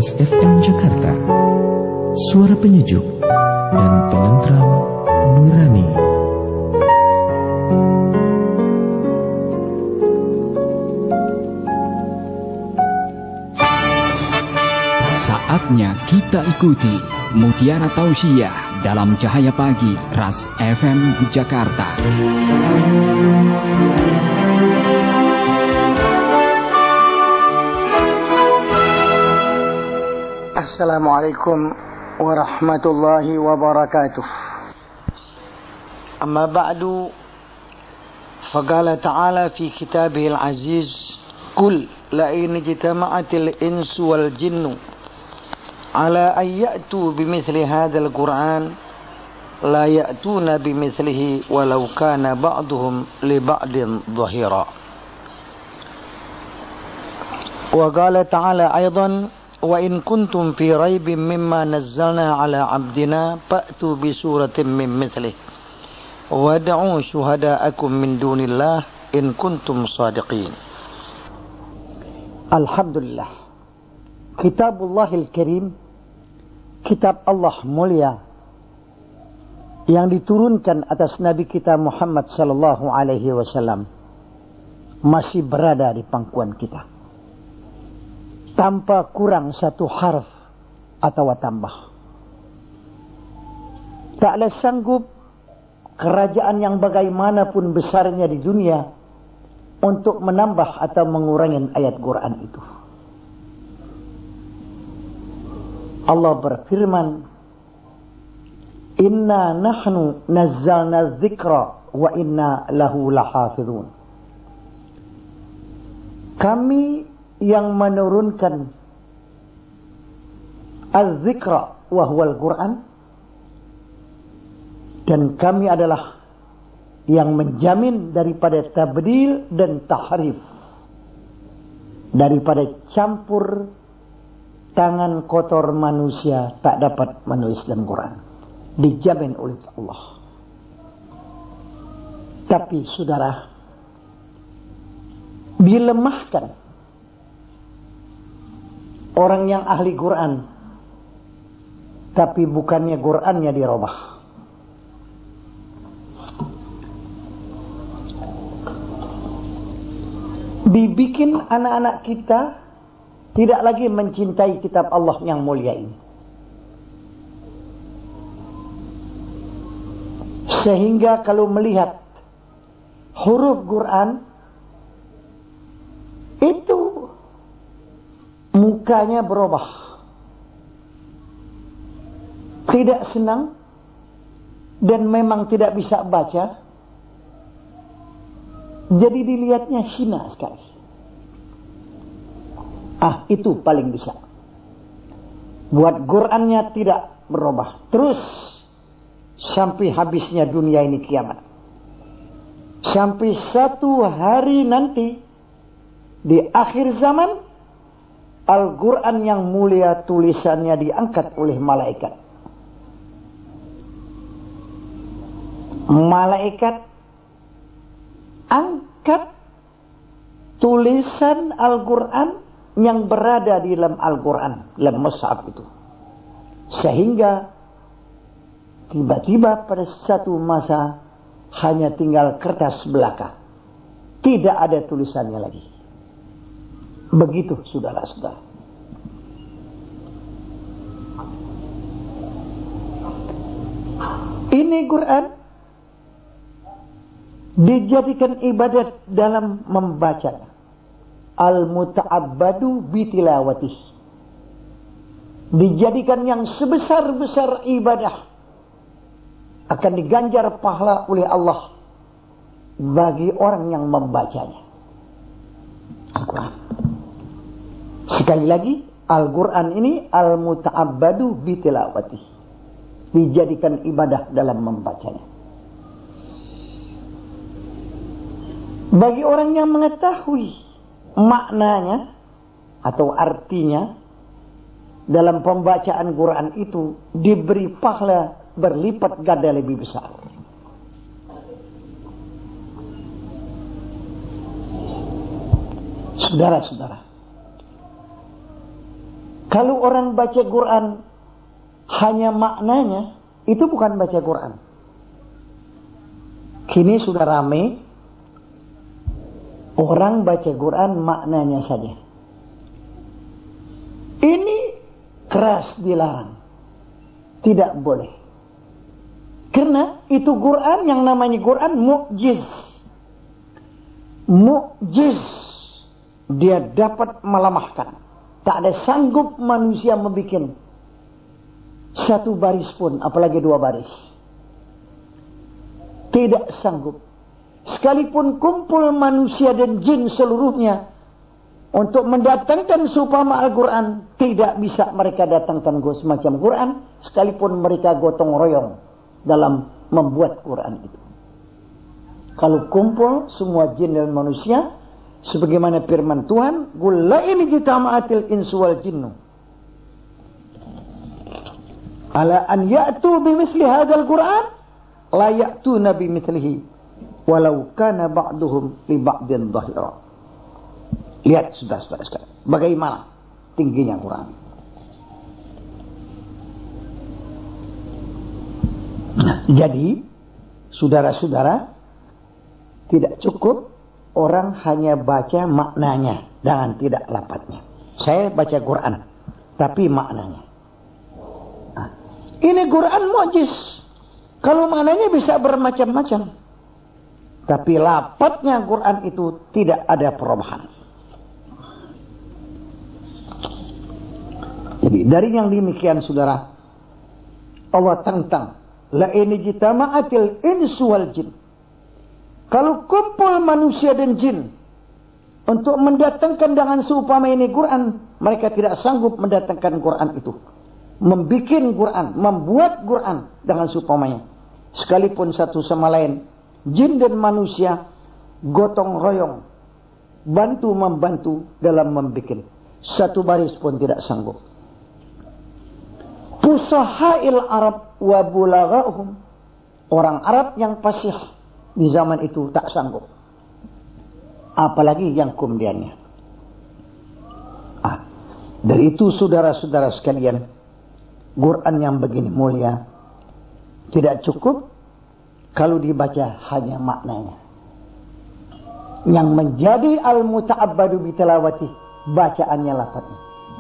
Ras FM Jakarta, suara penyejuk dan penentram nurani. Saatnya kita ikuti Mutiara Tausiah dalam Cahaya Pagi Ras FM Jakarta. Assalamualaikum warahmatullahi wabarakatuh. Amma ba'du, faqala ta'ala fi kitabihil aziz, Qul la'in ijtama'atil insu wal jinnu ala an ya'tu bimithli hadzal Qur'an la ya'tuna bimithlihi walau kana ba'duhum li ba'din dhahira. Wa qala ta'ala aidan wa in kuntum fi raibin mimma nazzalna ala 'abdina fa'tu bi suratin min mithlihi wad'u syuhada'akum min dunillah in kuntum shadiqin. Alhamdulillah, Kitabullahil Karim, kitab Allah mulia yang diturunkan atas Nabi kita Muhammad sallallahu alaihi wasallam masih berada di pangkuan kita tanpa kurang satu harf atau tambah. Taklah sanggup kerajaan yang bagaimanapun besarnya di dunia untuk menambah atau mengurangi ayat Quran itu. Allah berfirman, Inna nahnu nazzalna dzikra wa inna lahu lahafizun. Kami yang menurunkan az-zikra wa huwa al-Quran, dan kami adalah yang menjamin daripada tabdil dan tahrif, daripada campur tangan kotor manusia tak dapat menulis dalam Quran, dijamin oleh Allah. Tapi saudara, dilemahkan orang yang ahli Quran, tapi bukannya Qurannya dirubah. Dibikin anak-anak kita tidak lagi mencintai kitab Allah yang mulia ini, sehingga kalau melihat huruf Quran itu mukanya berubah, tidak senang dan memang tidak bisa baca, jadi dilihatnya hina sekali. Itu paling bisa buat Qurannya tidak berubah terus sampai habisnya dunia ini, kiamat. Sampai satu hari nanti di akhir zaman, Al-Quran yang mulia tulisannya diangkat oleh malaikat. Malaikat angkat tulisan Al-Quran yang berada di dalam Al-Quran, dalam mushaf itu. Sehingga tiba-tiba pada satu masa hanya tinggal kertas belaka, tidak ada tulisannya lagi. Begitu saudara-saudara. Ini Quran dijadikan ibadat dalam membacanya. Al-muta'abbadu bitilawatih, dijadikan yang sebesar-besar ibadah, akan diganjar pahala oleh Allah bagi orang yang membacanya. Al-Quran. Sekali lagi, Al-Quran ini al-muta'abbadu bitilawatih, dijadikan ibadah dalam membacanya. Bagi orang yang mengetahui maknanya atau artinya dalam pembacaan Quran itu, diberi pahala berlipat ganda lebih besar. Saudara-saudara, Kalau orang baca Quran hanya maknanya, itu bukan baca Quran. Kini sudah ramai orang baca Quran maknanya saja. Ini keras dilarang. Tidak boleh. Karena itu Quran, yang namanya Quran mukjiz. Mukjiz. Dia dapat melemahkan. Tak ada sanggup manusia membuat satu baris pun, apalagi 2 baris. Tidak sanggup. Sekalipun kumpul manusia dan jin seluruhnya untuk mendatangkan seumpama Al-Quran, tidak bisa mereka datangkan semacam Quran, sekalipun mereka gotong royong dalam membuat Quran itu. Kalau kumpul semua jin dan manusia, sebagaimana firman Tuhan, "Qul la in jitama'atil insu wal jinnu ala an ya'tu bimithli hadzal Qur'an la ya'tuna bimithlihi walau kana ba'duhum li ba'din dhahira." Lihat saudara-saudara sekalian, bagaimana tingginya Quran. Nah, jadi saudara-saudara, tidak cukup orang hanya baca maknanya dengan tidak lafadznya. Saya baca Quran, tapi maknanya. Nah, ini Quran mukjiz. Kalau maknanya bisa bermacam-macam, tapi lafadznya Quran itu tidak ada perubahan. Jadi dari yang demikian saudara, Allah tantang, la in jitama'atil insu wal jin. Kalau kumpul manusia dan jin untuk mendatangkan dengan seumpama ini Quran, mereka tidak sanggup mendatangkan Quran itu. Membikin Quran, membuat Quran dengan seumpamanya. Sekalipun satu sama lain, jin dan manusia gotong royong, bantu-membantu dalam membikin. Satu baris pun tidak sanggup. Fusahail Arab wa bulaghahum. Orang Arab yang fasih di zaman itu tak sanggup. Apalagi yang kemudiannya. Dari itu saudara-saudara sekalian, Quran yang begini mulia tidak cukup kalau dibaca hanya maknanya. Yang menjadi al-muta'abbadu bitilawati, bacaannya lafadznya.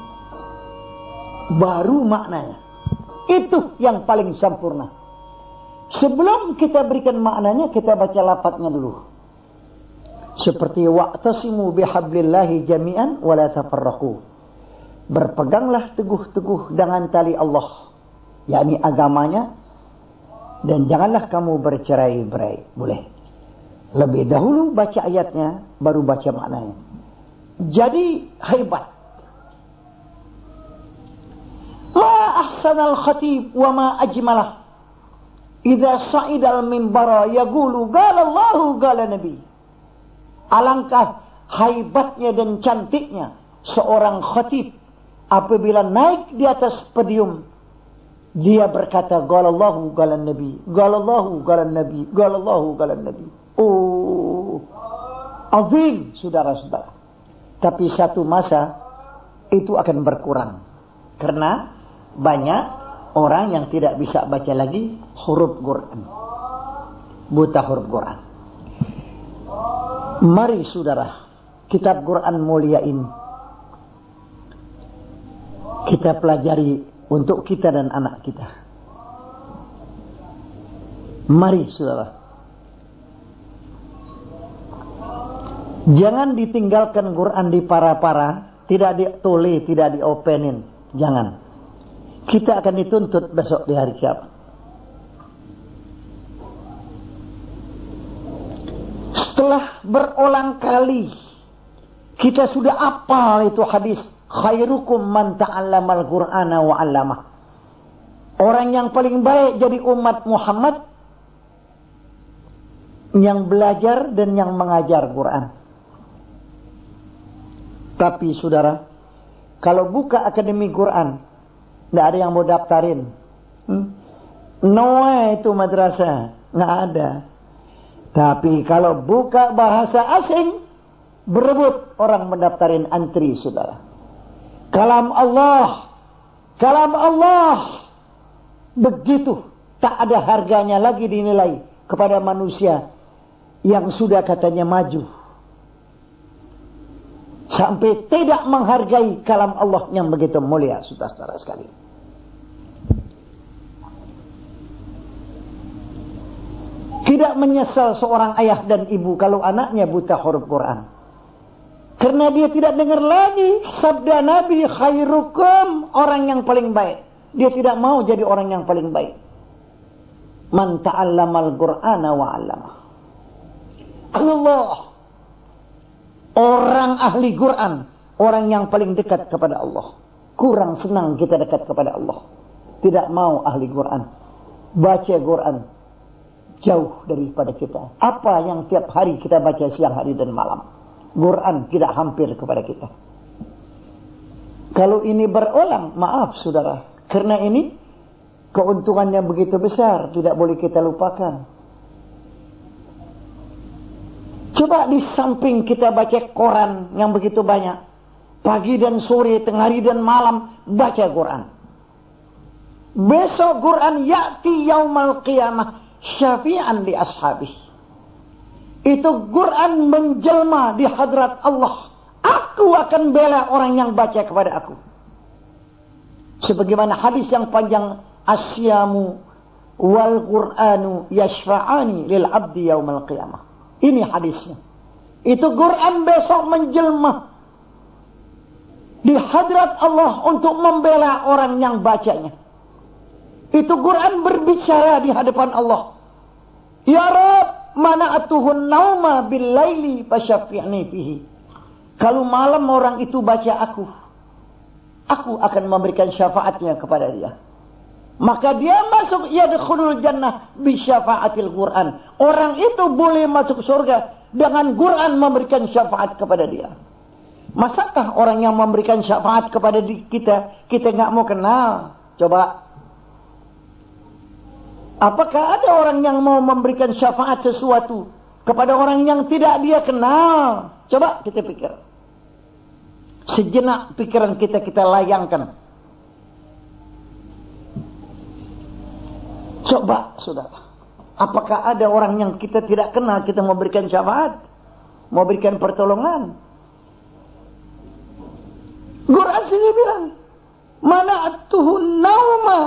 Baru maknanya. Itu yang paling sempurna. Sebelum kita berikan maknanya, kita baca lafadznya dulu. Seperti wa'tasimu bihablillahi jami'an wa la tafarraqu. Berpeganglah teguh-teguh dengan tali Allah, yakni agamanya, dan janganlah kamu bercerai-berai. Boleh. Lebih dahulu baca ayatnya, baru baca maknanya. Jadi hebat. Ma ahsanal khatib wa ma ajmalah. Idza sa'idal minbara yaqulu qala Allahu qala Nabi. Alangkah hebatnya dan cantiknya seorang khatib apabila naik di atas podium, dia berkata qala Allahu qala Nabi, qala Allahu qala Nabi, qala Allahu qala Nabi. Oh, azim saudara-saudara. Tapi satu masa itu akan berkurang karena banyak orang yang tidak bisa baca lagi huruf Quran. Buta huruf Quran. Mari saudara, kitab Quran mulia ini kita pelajari untuk kita dan anak kita. Mari saudara. Jangan ditinggalkan Quran di para-para, tidak ditulis, tidak diopenin. Jangan. Kita akan dituntut besok di hari kiamat. Setelah berulang kali kita sudah hafal itu hadis, khairukum man ta'allamal Qur'ana wa 'allamah. Orang yang paling baik jadi umat Muhammad yang belajar dan yang mengajar Quran. Tapi saudara, kalau buka akademi Quran, tidak ada yang mau daftarin. Noah itu madrasah, nggak ada. Tapi kalau buka bahasa asing, berebut orang mendaftarin antri saudara. Kalam Allah Kalam Allah begitu tak ada harganya lagi dinilai kepada manusia yang sudah katanya maju. Sampai tidak menghargai kalam Allah yang begitu mulia, saudara-saudara sekalian. Tidak menyesal seorang ayah dan ibu kalau anaknya buta huruf Quran. Karena dia tidak dengar lagi sabda Nabi, khairukum, orang yang paling baik. Dia tidak mau jadi orang yang paling baik. Man ta'allamal Qur'ana wa 'allamah. Allah, orang ahli Quran, orang yang paling dekat kepada Allah. Kurang senang kita dekat kepada Allah. Tidak mau ahli Quran. Baca Quran jauh daripada kita. Apa yang tiap hari kita baca siang, hari dan malam? Quran tidak hampir kepada kita. Kalau ini berulang, maaf saudara, karena ini keuntungannya begitu besar, tidak boleh kita lupakan. Coba di samping kita baca Quran yang begitu banyak, pagi dan sore, tengah hari dan malam, baca Quran. Besok Quran ya'ti yaumal qiyamah syafi'an li ashabih. Itu Quran menjelma di hadrat Allah. Aku akan bela orang yang baca kepada aku. Sebagaimana hadis yang panjang, asyamu wal Qur'anu yashfa'ani lil abdi yaumal qiyamah. Ini hadisnya. Itu Quran besok menjelma di hadrat Allah untuk membela orang yang bacanya. Itu Quran berbicara di hadapan Allah. Ya Rabb, mana'atuhun nauma bil laili fasyafi'ni fihi. Kalau malam orang itu baca aku akan memberikan syafaatnya kepada dia. Maka dia masuk yadkhulul jannah bi syafaatil Quran. Orang itu boleh masuk surga dengan Quran memberikan syafaat kepada dia. Masakah orang yang memberikan syafaat kepada kita enggak mau kenal? Coba. Apakah ada orang yang mau memberikan syafaat sesuatu kepada orang yang tidak dia kenal? Coba kita pikir. Sejenak pikiran kita layangkan. Coba, saudara. Apakah ada orang yang kita tidak kenal kita memberikan syafaat? Memberikan pertolongan? Quran sini bilang, mana'atuhun nauma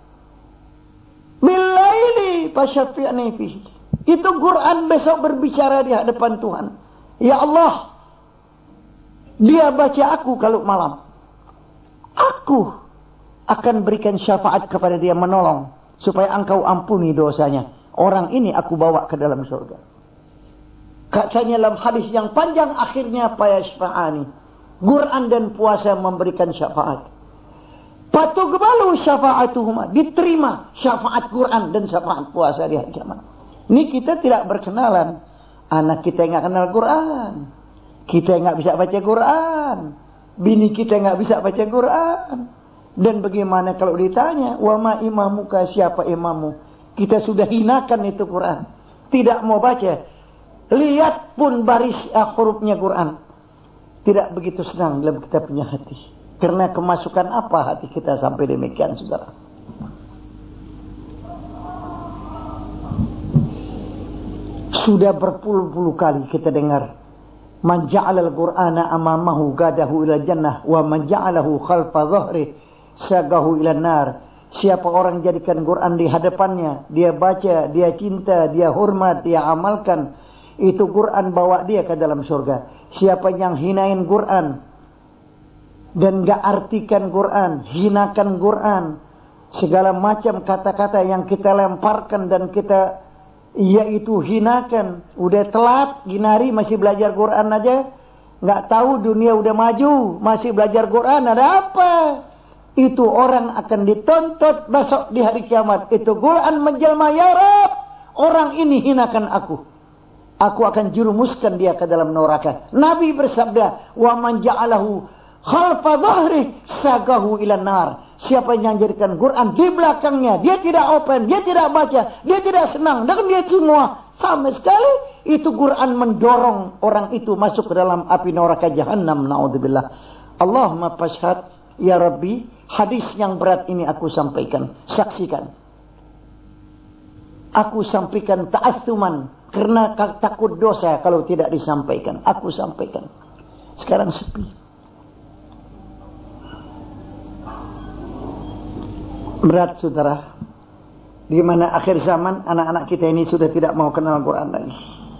billaili fasyafi'ni fihi. Itu Quran besok berbicara di hadapan Tuhan. Ya Allah, dia baca aku kalau malam. Aku akan berikan syafaat kepada dia, menolong supaya engkau ampuni dosanya. Orang ini aku bawa ke dalam surga. Katanya dalam hadis yang panjang, akhirnya payashfa'ani. Quran dan puasa memberikan syafaat. Patugbalu syafa'atuhuma, diterima syafaat Quran dan syafaat puasa di hari kiamat. Ini kita tidak berkenalan. Anak kita enggak kenal Quran. Kita enggak bisa baca Quran. Bini kita enggak bisa baca Quran. Dan bagaimana kalau ditanya, wa ma imamuka, siapa imammu? Kita sudah hinakan itu Quran. Tidak mau baca. Lihat pun baris hurufnya Quran. Tidak begitu senang dalam kita punya hati. Karena kemasukan apa hati kita sampai demikian, saudara? Sudah berpuluh-puluh kali kita dengar, man ja'alal Qur'ana amamahu gadahu ila jannah wa man ja'alahu khalfa dhahri sagahu ila nar. Siapa orang jadikan Quran di hadapannya, dia baca, dia cinta, dia hormat, dia amalkan, itu Quran bawa dia ke dalam surga. Siapa yang hinain Quran dan gak artikan Quran, hinakan Quran, segala macam kata-kata yang kita lemparkan dan kita yaitu hinakan. Udah telat, ginari masih belajar Quran aja, gak tahu dunia udah maju, masih belajar Quran, ada apa? Itu orang akan dituntut besok di hari kiamat. Itu Quran menjelma, ya Rabb, orang ini hinakan aku. Aku akan jerumuskan dia ke dalam neraka. Nabi bersabda, wa man ja'alahu khalfa dhahri sagahu ila nar. Siapa yang jadikan Quran di belakangnya, dia tidak open, dia tidak baca, dia tidak senang dengan dia semua sama sekali, itu Quran mendorong orang itu masuk ke dalam api neraka Jahannam, naudzubillah. Allahumma fashhad ya Rabbi, Hadis yang berat ini aku sampaikan. Saksikan. Aku sampaikan ta'assuman. Karena takut dosa kalau tidak disampaikan. Aku sampaikan. Sekarang sepi. Berat saudara. Di mana akhir zaman anak-anak kita ini sudah tidak mau kenal Al-Quran lagi.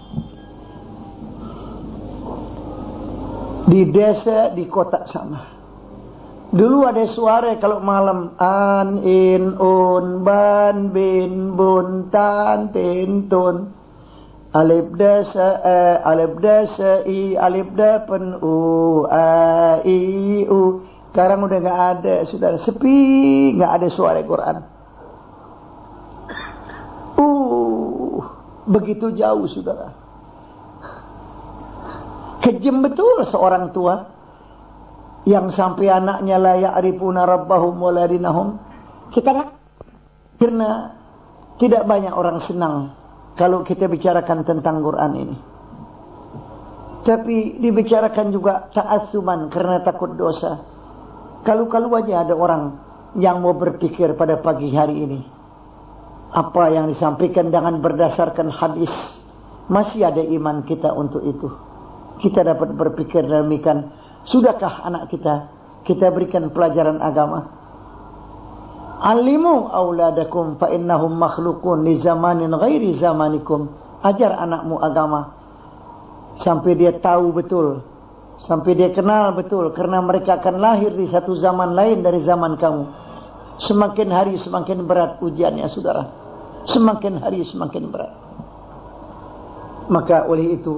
Di desa, di kota sama. Dulu ada suara kalau malam an, in, un, ban, bin, bun, tan, tin, tun. Alif dasa a, alif dasa i, alif da pen u, a, i, u. Sekarang udah nggak ada, sudah sepi, nggak ada suara Quran. Begitu jauh saudara. Kejam betul seorang tua yang sampai anaknya la ya'rifuna rabbahum wa la dinahum. Karena tidak banyak orang senang kalau kita bicarakan tentang Quran ini. Tapi dibicarakan juga ta'assuman karena takut dosa. Kalau aja ada orang yang mau berpikir pada pagi hari ini. Apa yang disampaikan dengan berdasarkan hadis. Masih ada iman kita untuk itu. Kita dapat berpikir demikian. Sudahkah anak kita berikan pelajaran agama? Alimu auladakum fa innahum makhlukun li zamanin ghairi zamanikum. Ajar anakmu agama. Sampai dia tahu betul. Sampai dia kenal betul. Karena mereka akan lahir di satu zaman lain dari zaman kamu. Semakin hari semakin berat ujiannya saudara. Semakin hari semakin berat. Maka oleh itu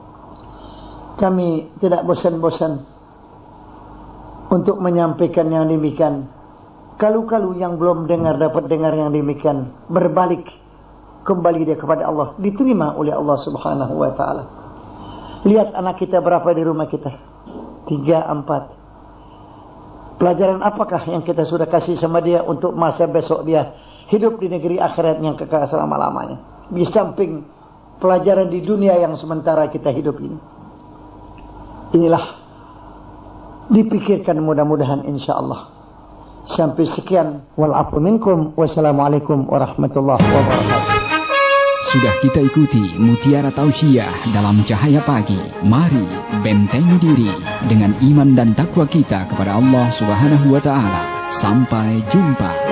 kami tidak bosan-bosan untuk menyampaikan yang demikian. Kalau yang belum dengar dapat dengar yang demikian, berbalik kembali dia kepada Allah, diterima oleh Allah Subhanahu wa taala. Lihat anak kita berapa di rumah kita? 3, 4. Pelajaran apakah yang kita sudah kasih sama dia untuk masa besok dia hidup di negeri akhirat yang kekal selama-lamanya. Di samping pelajaran di dunia yang sementara kita hidup ini. Inilah dipikirkan mudah-mudahan insyaAllah. Sampai sekian. Wal-afu minkum. Wassalamualaikum warahmatullahi wabarakatuh. Sudah kita ikuti Mutiara Tausiah dalam Cahaya Pagi. Mari bentengi diri dengan iman dan takwa kita kepada Allah Subhanahu wa taala. Sampai jumpa.